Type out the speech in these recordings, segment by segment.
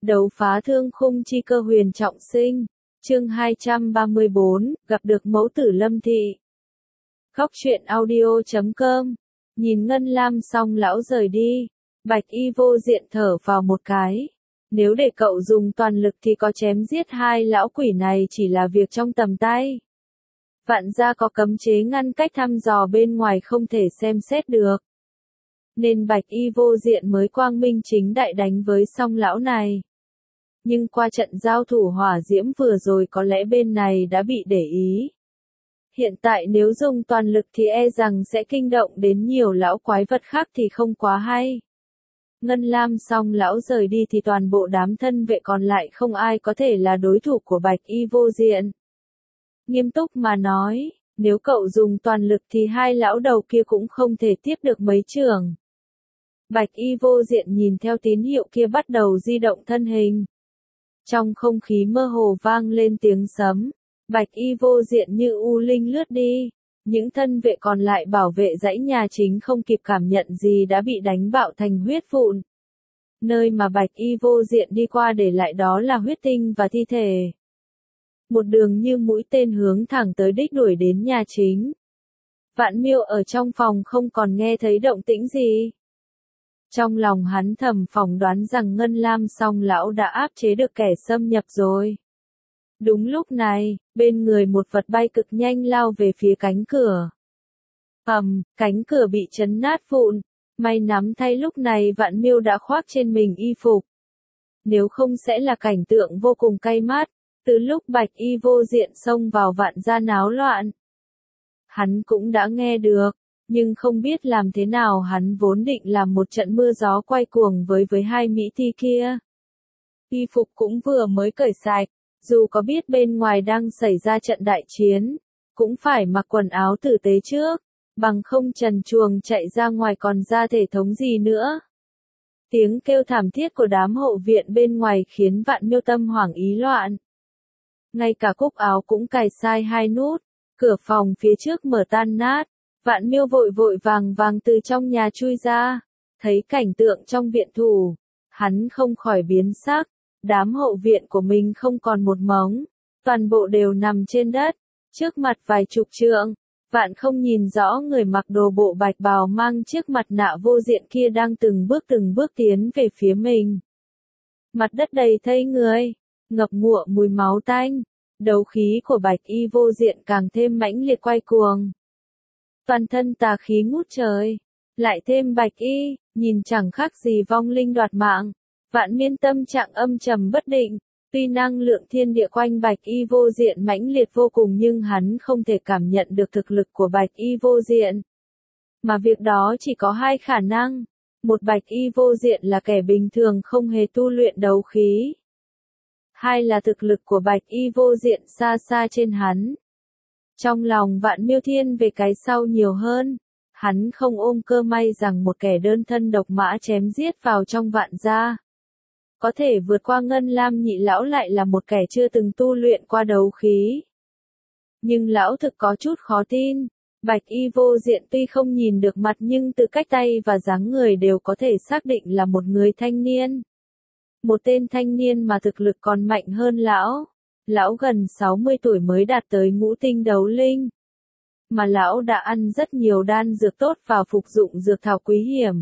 Đấu phá thương khung chi cơ huyền trọng sinh. Chương 234, gặp được mẫu tử Lâm Thị. Góc truyện audio.com. Nhìn Ngân Lam xong lão rời đi. Bạch Y vô diện thở vào một cái. Nếu để cậu dùng toàn lực thì có chém giết hai lão quỷ này chỉ là việc trong tầm tay. Vạn gia có cấm chế ngăn cách thăm dò bên ngoài không thể xem xét được. Nên Bạch Y vô diện mới quang minh chính đại đánh với song lão này. Nhưng qua trận giao thủ hỏa diễm vừa rồi có lẽ bên này đã bị để ý. Hiện tại nếu dùng toàn lực thì e rằng sẽ kinh động đến nhiều lão quái vật khác thì không quá hay. Ngân Lam song lão rời đi thì toàn bộ đám thân vệ còn lại không ai có thể là đối thủ của Bạch Y vô diện. Nghiêm túc mà nói, nếu cậu dùng toàn lực thì hai lão đầu kia cũng không thể tiếp được mấy trường. Bạch Y vô diện nhìn theo tín hiệu kia bắt đầu di động thân hình. Trong không khí mơ hồ vang lên tiếng sấm, Bạch Y vô diện như u linh lướt đi. Những thân vệ còn lại bảo vệ dãy nhà chính không kịp cảm nhận gì đã bị đánh bạo thành huyết vụn. Nơi mà Bạch Y vô diện đi qua để lại đó là huyết tinh và thi thể. Một đường như mũi tên hướng thẳng tới đích đuổi đến nhà chính. Vạn Miêu ở trong phòng không còn nghe thấy động tĩnh gì. Trong lòng hắn thầm phỏng đoán rằng Ngân Lam song lão đã áp chế được kẻ xâm nhập rồi. Đúng lúc này, bên người một vật bay cực nhanh lao về phía cánh cửa. Cánh cửa bị chấn nát vụn. May nắm thay lúc này Vạn Miêu đã khoác trên mình y phục. Nếu không sẽ là cảnh tượng vô cùng cay mắt, từ lúc Bạch Y vô diện xông vào Vạn gia náo loạn. Hắn cũng đã nghe được, nhưng không biết làm thế nào hắn vốn định làm một trận mưa gió quay cuồng với hai mỹ thi kia. Y phục cũng vừa mới cởi sạch. Dù có biết bên ngoài đang xảy ra trận đại chiến, cũng phải mặc quần áo tử tế trước, bằng không trần truồng chạy ra ngoài còn ra thể thống gì nữa. Tiếng kêu thảm thiết của đám hậu viện bên ngoài khiến Vạn Miêu tâm hoảng ý loạn. Ngay cả cúc áo cũng cài sai hai nút, cửa phòng phía trước mở tan nát, Vạn Miêu vội vội vàng từ trong nhà chui ra, thấy cảnh tượng trong viện thủ, hắn không khỏi biến sắc. Đám hậu viện của mình không còn một mống, toàn bộ đều nằm trên đất, trước mặt vài chục trượng. Vạn không nhìn rõ người mặc đồ bộ bạch bào mang chiếc mặt nạ vô diện kia đang từng bước tiến về phía mình. Mặt đất đầy thây người, ngập ngụa mùi máu tanh, đấu khí của Bạch Y vô diện càng thêm mãnh liệt quay cuồng. Toàn thân tà khí ngút trời, lại thêm Bạch Y, nhìn chẳng khác gì vong linh đoạt mạng. Vạn Miên tâm trạng âm trầm bất định, tuy năng lượng thiên địa quanh Bạch Y vô diện mãnh liệt vô cùng nhưng hắn không thể cảm nhận được thực lực của Bạch Y vô diện. Mà việc đó chỉ có hai khả năng, một Bạch Y vô diện là kẻ bình thường không hề tu luyện đấu khí. Hai là thực lực của Bạch Y vô diện xa xa trên hắn. Trong lòng Vạn Miêu thiên về cái sau nhiều hơn. Hắn không ôm cơ may rằng một kẻ đơn thân độc mã chém giết vào trong Vạn gia. Có thể vượt qua Ngân Lam nhị lão lại là một kẻ chưa từng tu luyện qua đấu khí. Nhưng lão thực có chút khó tin. Bạch Y vô diện tuy không nhìn được mặt nhưng từ cách tay và dáng người đều có thể xác định là một người thanh niên. Một tên thanh niên mà thực lực còn mạnh hơn lão. Lão gần 60 tuổi mới đạt tới ngũ tinh đấu linh. Mà lão đã ăn rất nhiều đan dược tốt và phục dụng dược thảo quý hiểm.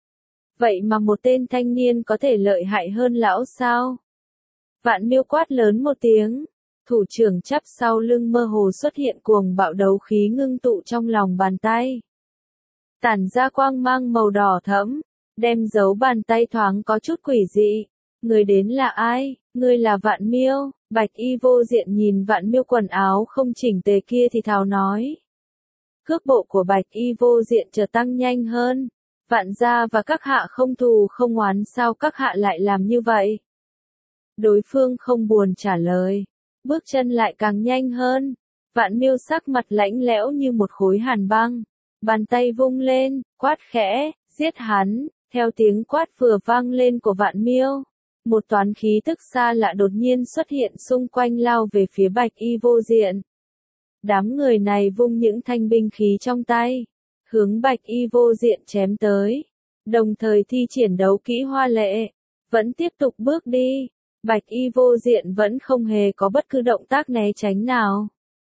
Vậy mà một tên thanh niên có thể lợi hại hơn lão sao? Vạn Miêu quát lớn một tiếng, thủ trưởng chắp sau lưng mơ hồ xuất hiện cuồng bạo đấu khí ngưng tụ trong lòng bàn tay. Tản ra quang mang màu đỏ thẫm, đem dấu bàn tay thoáng có chút quỷ dị. Người đến là ai? Ngươi là Vạn Miêu. Bạch Y vô diện nhìn Vạn Miêu quần áo không chỉnh tề kia thì thào nói. Cước bộ của Bạch Y vô diện chợt tăng nhanh hơn. Vạn gia và các hạ không thù không oán sao các hạ lại làm như vậy? Đối phương không buồn trả lời. Bước chân lại càng nhanh hơn. Vạn Miêu sắc mặt lãnh lẽo như một khối hàn băng. Bàn tay vung lên, quát khẽ, giết hắn. Theo tiếng quát vừa vang lên của Vạn Miêu, một toán khí tức xa lạ đột nhiên xuất hiện xung quanh lao về phía Bạch Y vô diện. Đám người này vung những thanh binh khí trong tay, hướng Bạch Y vô diện chém tới, đồng thời thi triển đấu kỹ hoa lệ, vẫn tiếp tục bước đi. Bạch y vô diện vẫn không hề có bất cứ động tác né tránh nào.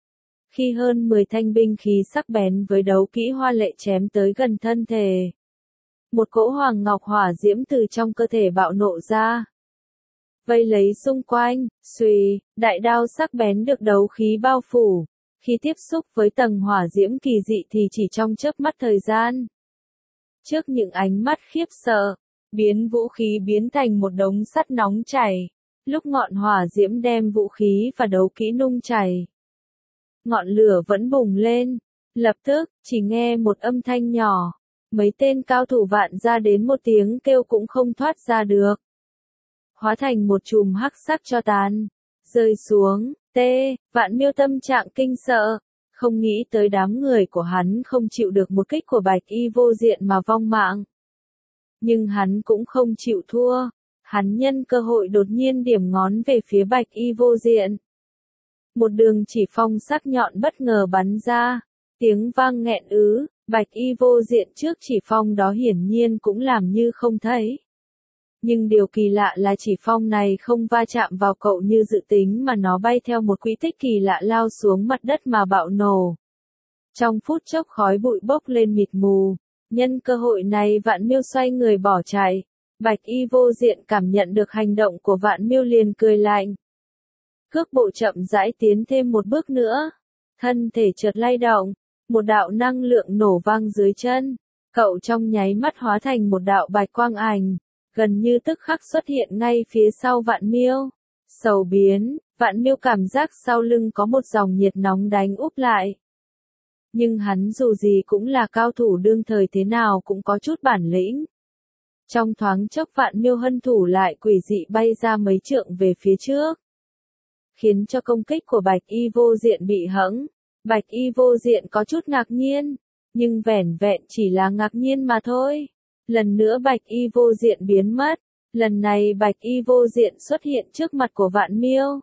Khi hơn 10 thanh binh khí sắc bén với đấu kỹ hoa lệ chém tới gần thân thể, một cỗ hoàng ngọc hỏa diễm từ trong cơ thể bạo nộ ra, vây lấy xung quanh. Xuy, đại đao sắc bén được đấu khí bao phủ, khi tiếp xúc với tầng hỏa diễm kỳ dị thì chỉ trong chớp mắt thời gian. Trước những ánh mắt khiếp sợ, biến vũ khí biến thành một đống sắt nóng chảy, lúc ngọn hỏa diễm đem vũ khí và đấu kỹ nung chảy. Ngọn lửa vẫn bùng lên, lập tức, chỉ nghe một âm thanh nhỏ, mấy tên cao thủ vạn ra đến một tiếng kêu cũng không thoát ra được. Hóa thành một chùm hắc sắc cho tàn, rơi xuống. Vạn Miêu tâm trạng kinh sợ, không nghĩ tới đám người của hắn không chịu được một kích của Bạch y vô diện mà vong mạng. Nhưng hắn cũng không chịu thua, hắn nhân cơ hội đột nhiên điểm ngón về phía Bạch y vô diện. Một đường chỉ phong sắc nhọn bất ngờ bắn ra, tiếng vang nghẹn ứ, Bạch y vô diện trước chỉ phong đó hiển nhiên cũng làm như không thấy. Nhưng điều kỳ lạ là chỉ phong này không va chạm vào cậu như dự tính mà nó bay theo một quỹ tích kỳ lạ lao xuống mặt đất mà bạo nổ. Trong phút chốc khói bụi bốc lên mịt mù, nhân cơ hội này Vạn Miêu xoay người bỏ chạy. Bạch y vô diện cảm nhận được hành động của Vạn Miêu liền cười lạnh. Cước bộ chậm rãi tiến thêm một bước nữa, thân thể chợt lay động, một đạo năng lượng nổ vang dưới chân, cậu trong nháy mắt hóa thành một đạo bạch quang ảnh, gần như tức khắc xuất hiện ngay phía sau Vạn Miêu. Sầu biến, Vạn Miêu cảm giác sau lưng có một dòng nhiệt nóng đánh úp lại. Nhưng hắn dù gì cũng là cao thủ đương thời thế nào cũng có chút bản lĩnh. Trong thoáng chốc Vạn Miêu hân thủ lại quỷ dị bay ra mấy trượng về phía trước, khiến cho công kích của Bạch y vô diện bị hẫng. Bạch y vô diện có chút ngạc nhiên, nhưng vẻn vẹn chỉ là ngạc nhiên mà thôi. Lần nữa Bạch y vô diện biến mất, lần này Bạch y vô diện xuất hiện trước mặt của Vạn Miêu.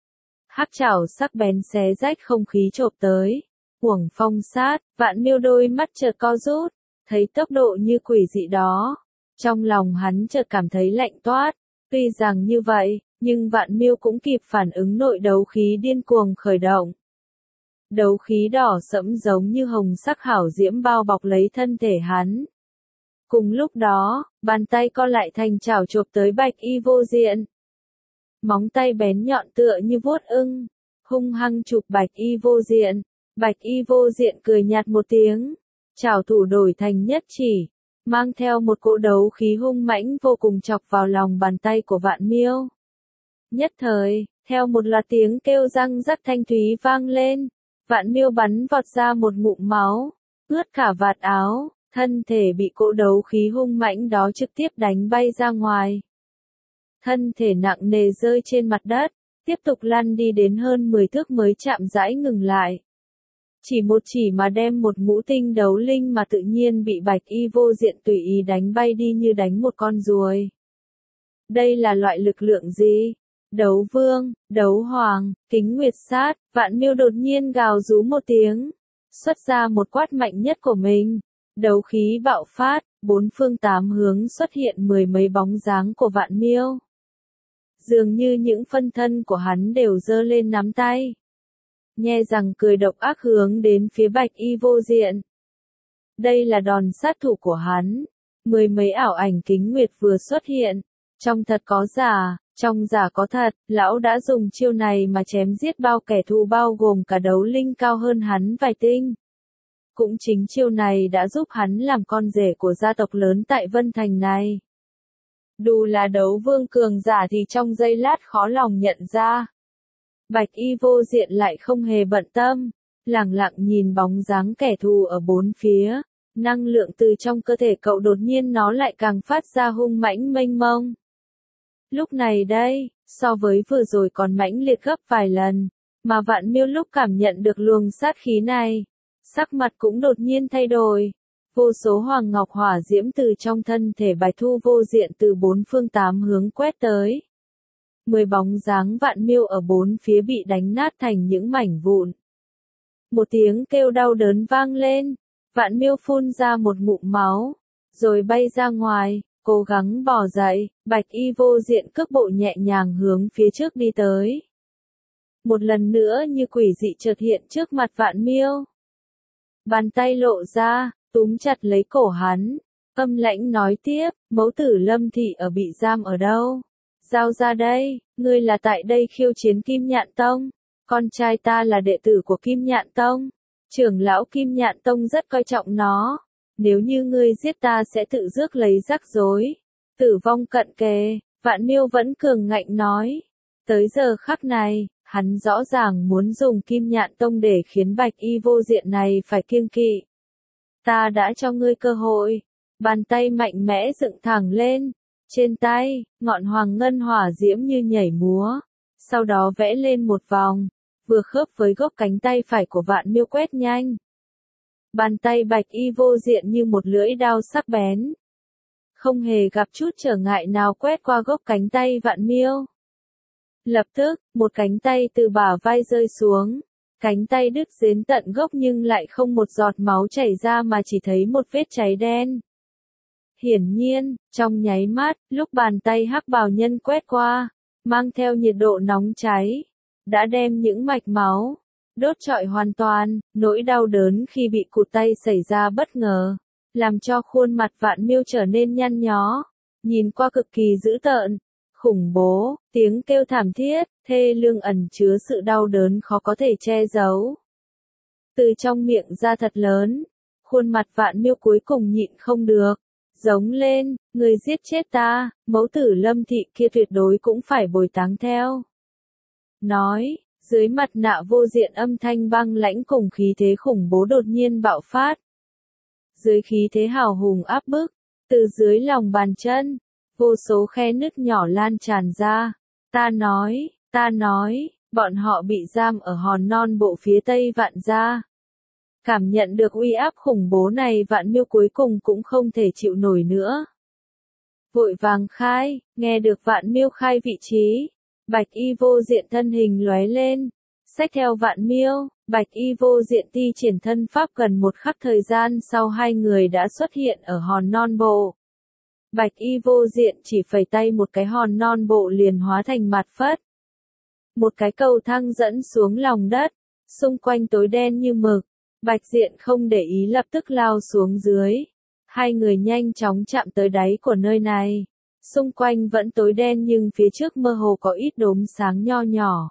Hắc chảo sắc bén xé rách không khí chộp tới, uổng phong sát. Vạn Miêu đôi mắt chợt co rút, thấy tốc độ như quỷ dị đó, trong lòng hắn chợt cảm thấy lạnh toát. Tuy rằng như vậy, nhưng Vạn Miêu cũng kịp phản ứng, nội đấu khí điên cuồng khởi động. Đấu khí đỏ sẫm giống như hồng sắc hảo diễm bao bọc lấy thân thể hắn. Cùng lúc đó, bàn tay co lại thành chảo chộp tới Bạch y vô diện. Móng tay bén nhọn tựa như vuốt ưng, hung hăng chụp Bạch y vô diện. Bạch y vô diện cười nhạt một tiếng, chảo thủ đổi thành nhất chỉ, mang theo một cỗ đấu khí hung mãnh vô cùng chọc vào lòng bàn tay của Vạn Miêu. Nhất thời, theo một loạt tiếng kêu răng rắc thanh thúy vang lên, Vạn Miêu bắn vọt ra một ngụm máu, ướt cả vạt áo, thân thể bị cỗ đấu khí hung mãnh đó trực tiếp đánh bay ra ngoài. Thân thể nặng nề rơi trên mặt đất, tiếp tục lăn đi đến hơn 10 thước mới chạm rãi ngừng lại. Chỉ một chỉ mà đem một ngũ tinh đấu linh mà tự nhiên bị Bạch y vô diện tùy ý đánh bay đi như đánh một con ruồi. Đây là loại lực lượng gì? Đấu vương, đấu hoàng, kính nguyệt sát. Vạn Miêu đột nhiên gào rú một tiếng, xuất ra một quát mạnh nhất của mình. Đấu khí bạo phát, bốn phương tám hướng xuất hiện mười mấy bóng dáng của Vạn Miêu. Dường như những phân thân của hắn đều giơ lên nắm tay, nhe răng cười độc ác hướng đến phía Bạch y vô diện. Đây là đòn sát thủ của hắn. Mười mấy ảo ảnh kính nguyệt vừa xuất hiện, trong thật có giả, trong giả có thật. Lão đã dùng chiêu này mà chém giết bao kẻ thù, bao gồm cả đấu linh cao hơn hắn vài tinh. Cũng chính chiêu này đã giúp hắn làm con rể của gia tộc lớn tại Vân Thành này. Dù là đấu vương cường giả thì trong giây lát khó lòng nhận ra. Bạch y vô diện lại không hề bận tâm, lẳng lặng nhìn bóng dáng kẻ thù ở bốn phía. Năng lượng từ trong cơ thể cậu đột nhiên nó lại càng phát ra hung mãnh mênh mông. Lúc này đây, so với vừa rồi còn mãnh liệt gấp vài lần, mà Vạn Miêu lúc cảm nhận được luồng sát khí này, sắc mặt cũng đột nhiên thay đổi. Vô số hoàng ngọc hỏa diễm từ trong thân thể Bạch Thu vô diện từ bốn phương tám hướng quét tới. 10 bóng dáng Vạn Miêu ở bốn phía bị đánh nát thành những mảnh vụn. Một tiếng kêu đau đớn vang lên, Vạn Miêu phun ra một ngụm máu, rồi bay ra ngoài, cố gắng bò dậy, Bạch Y Vô Diện cước bộ nhẹ nhàng hướng phía trước đi tới. Một lần nữa như quỷ dị chợt hiện trước mặt Vạn Miêu. Bàn tay lộ ra, túm chặt lấy cổ hắn, âm lãnh nói tiếp, mẫu tử Lâm thị ở bị giam ở đâu? Giao ra đây, ngươi là tại đây khiêu chiến Kim Nhạn Tông, con trai ta là đệ tử của Kim Nhạn Tông, trưởng lão Kim Nhạn Tông rất coi trọng nó, nếu như ngươi giết ta sẽ tự rước lấy rắc rối, tử vong cận kề, Vạn Miêu vẫn cường ngạnh nói. Tới giờ khắc này, hắn rõ ràng muốn dùng Kim Nhạn Tông để khiến Bạch Y Vô Diện này phải kiêng kỵ. Ta đã cho ngươi cơ hội. Bàn tay mạnh mẽ dựng thẳng lên. Trên tay, ngọn hoàng ngân hỏa diễm như nhảy múa. Sau đó vẽ lên một vòng, vừa khớp với gốc cánh tay phải của Vạn Miêu quét nhanh. Bàn tay Bạch Y Vô Diện như một lưỡi đao sắc bén. Không hề gặp chút trở ngại nào quét qua gốc cánh tay Vạn Miêu. Lập tức, một cánh tay từ bả vai rơi xuống. Cánh tay đứt đến tận gốc nhưng lại không một giọt máu chảy ra mà chỉ thấy một vết cháy đen. Hiển nhiên, trong nháy mắt, lúc bàn tay hắc bào nhân quét qua, mang theo nhiệt độ nóng cháy, đã đem những mạch máu đốt trọi hoàn toàn. Nỗi đau đớn khi bị cụt tay xảy ra bất ngờ, làm cho khuôn mặt Vạn Miêu trở nên nhăn nhó, nhìn qua cực kỳ dữ tợn, khủng bố, tiếng kêu thảm thiết, thê lương ẩn chứa sự đau đớn khó có thể che giấu. Từ trong miệng ra thật lớn, khuôn mặt Vạn Miêu cuối cùng nhịn không được, giống lên, người giết chết ta, mẫu tử Lâm thị kia tuyệt đối cũng phải bồi táng theo. Nói, dưới mặt nạ vô diện âm thanh băng lãnh cùng khí thế khủng bố đột nhiên bạo phát. Dưới khí thế hào hùng áp bức, từ dưới lòng bàn chân, vô số khe nứt nhỏ lan tràn ra. Ta nói, bọn họ bị giam ở hòn non bộ phía tây Vạn gia. Cảm nhận được uy áp khủng bố này Vạn Miêu cuối cùng cũng không thể chịu nổi nữa. Vội vàng khai, nghe được Vạn Miêu khai vị trí. Bạch Y Vô Diện thân hình lóe lên. Xách theo Vạn Miêu, Bạch Y Vô Diện thi triển thân pháp gần một khắc thời gian sau hai người đã xuất hiện ở hòn non bộ. Bạch Y Vô Diện chỉ phẩy tay một cái hòn non bộ liền hóa thành mặt phất. Một cái cầu thang dẫn xuống lòng đất, xung quanh tối đen như mực. Bạch Diện không để ý lập tức lao xuống dưới. Hai người nhanh chóng chạm tới đáy của nơi này. Xung quanh vẫn tối đen nhưng phía trước mơ hồ có ít đốm sáng nho nhỏ.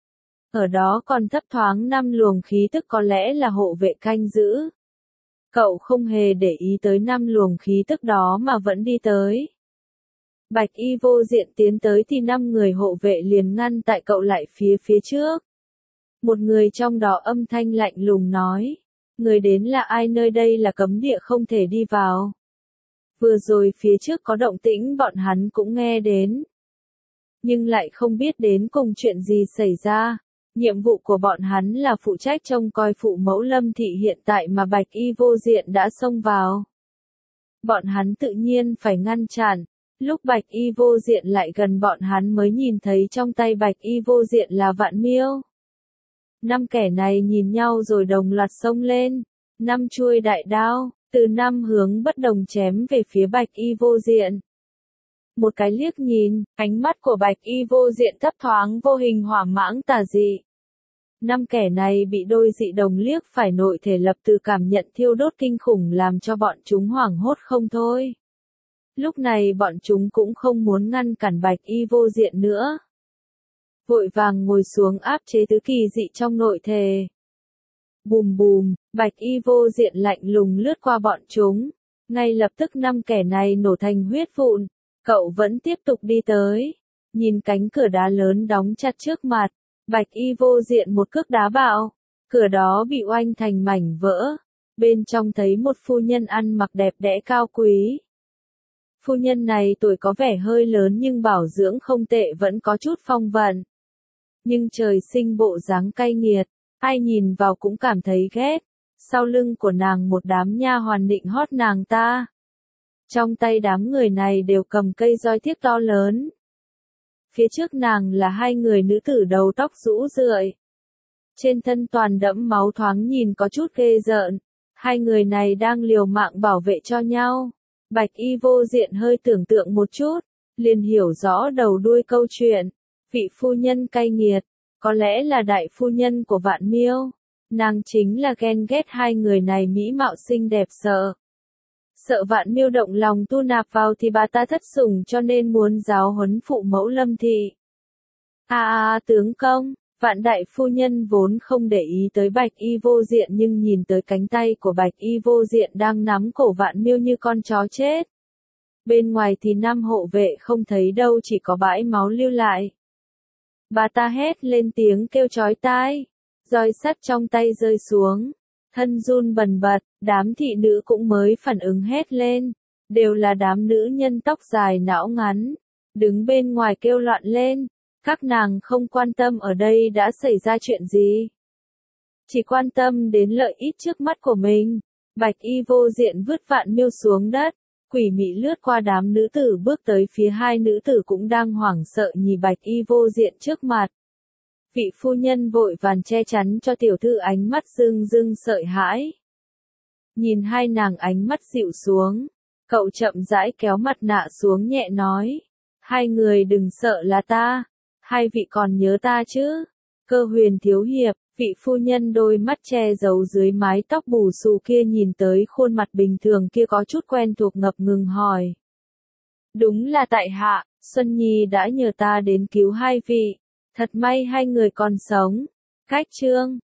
Ở đó còn thấp thoáng 5 luồng khí tức có lẽ là hộ vệ canh giữ. Cậu không hề để ý tới 5 luồng khí tức đó mà vẫn đi tới. Bạch Y Vô Diện tiến tới thì 5 người hộ vệ liền ngăn tại cậu lại phía trước. Một người trong đó âm thanh lạnh lùng nói, người đến là ai, nơi đây là cấm địa không thể đi vào. Vừa rồi phía trước có động tĩnh bọn hắn cũng nghe đến. Nhưng lại không biết đến cùng chuyện gì xảy ra. Nhiệm vụ của bọn hắn là phụ trách trông coi phụ mẫu Lâm thị hiện tại mà Bạch Y Vô Diện đã xông vào. Bọn hắn tự nhiên phải ngăn chặn. Lúc Bạch Y Vô Diện lại gần bọn hắn mới nhìn thấy trong tay Bạch Y Vô Diện là Vạn Miêu. 5 kẻ này nhìn nhau rồi đồng loạt xông lên. 5 chuôi đại đao, từ 5 hướng bất đồng chém về phía Bạch Y Vô Diện. Một cái liếc nhìn, ánh mắt của Bạch Y Vô Diện thấp thoáng vô hình hỏa mãng tà dị. 5 kẻ này bị đôi dị đồng liếc phải nội thể lập từ cảm nhận thiêu đốt kinh khủng làm cho bọn chúng hoảng hốt không thôi. Lúc này bọn chúng cũng không muốn ngăn cản Bạch Y Vô Diện nữa. Vội vàng ngồi xuống áp chế tứ kỳ dị trong nội thể. Bùm bùm, Bạch Y Vô Diện lạnh lùng lướt qua bọn chúng. Ngay lập tức 5 kẻ này nổ thành huyết vụn. Cậu vẫn tiếp tục đi tới. Nhìn cánh cửa đá lớn đóng chặt trước mặt. Bạch Y Vô Diện một cước đá bạo. Cửa đó bị oanh thành mảnh vỡ. Bên trong thấy một phu nhân ăn mặc đẹp đẽ cao quý. Phu nhân này tuổi có vẻ hơi lớn nhưng bảo dưỡng không tệ, vẫn có chút phong vận. Nhưng trời sinh bộ dáng cay nghiệt, ai nhìn vào cũng cảm thấy ghét. Sau lưng của nàng một đám nha hoàn định hót nàng ta. Trong tay đám người này đều cầm cây roi thiếc to lớn. Phía trước nàng là 2 người nữ tử đầu tóc rũ rượi. Trên thân toàn đẫm máu thoáng nhìn có chút ghê rợn. 2 người này đang liều mạng bảo vệ cho nhau. Bạch y vô diện hơi tưởng tượng một chút, liền hiểu rõ đầu đuôi câu chuyện. Vị phu nhân cay nghiệt, có lẽ là đại phu nhân của Vạn Miêu. Nàng chính là ghen ghét hai người này mỹ mạo xinh đẹp sợ Vạn Miêu động lòng tu nạp vào thì bà ta thất sủng cho nên muốn giáo huấn phụ mẫu Lâm thị. Tướng công, Vạn đại phu nhân vốn không để ý tới Bạch y vô diện nhưng nhìn tới cánh tay của Bạch y vô diện đang nắm cổ Vạn Miêu như con chó chết. Bên ngoài thì năm hộ vệ không thấy đâu, chỉ có bãi máu lưu lại. Bà ta hét lên tiếng kêu chói tai, roi sắt trong tay rơi xuống, thân run bần bật, đám thị nữ cũng mới phản ứng hét lên, đều là đám nữ nhân tóc dài não ngắn, đứng bên ngoài kêu loạn lên, các nàng không quan tâm ở đây đã xảy ra chuyện gì. Chỉ quan tâm đến lợi ích trước mắt của mình. Bạch y vô diện vứt Vạn Miêu xuống đất, quỷ mị lướt qua đám nữ tử bước tới phía hai nữ tử cũng đang hoảng sợ nhìn Bạch y vô diện trước mặt. Vị phu nhân vội vàng che chắn cho tiểu thư, ánh mắt rưng rưng sợ hãi. Nhìn hai nàng ánh mắt dịu xuống, cậu chậm rãi kéo mặt nạ xuống nhẹ nói, hai người đừng sợ là ta, hai vị còn nhớ ta chứ? Cơ Huyền thiếu hiệp. Vị phu nhân đôi mắt che giấu dưới mái tóc bù xù kia nhìn tới khuôn mặt bình thường kia có chút quen thuộc, ngập ngừng hỏi. Đúng là tại hạ, Xuân Nhi đã nhờ ta đến cứu hai vị. Thật may hai người còn sống. Cách chương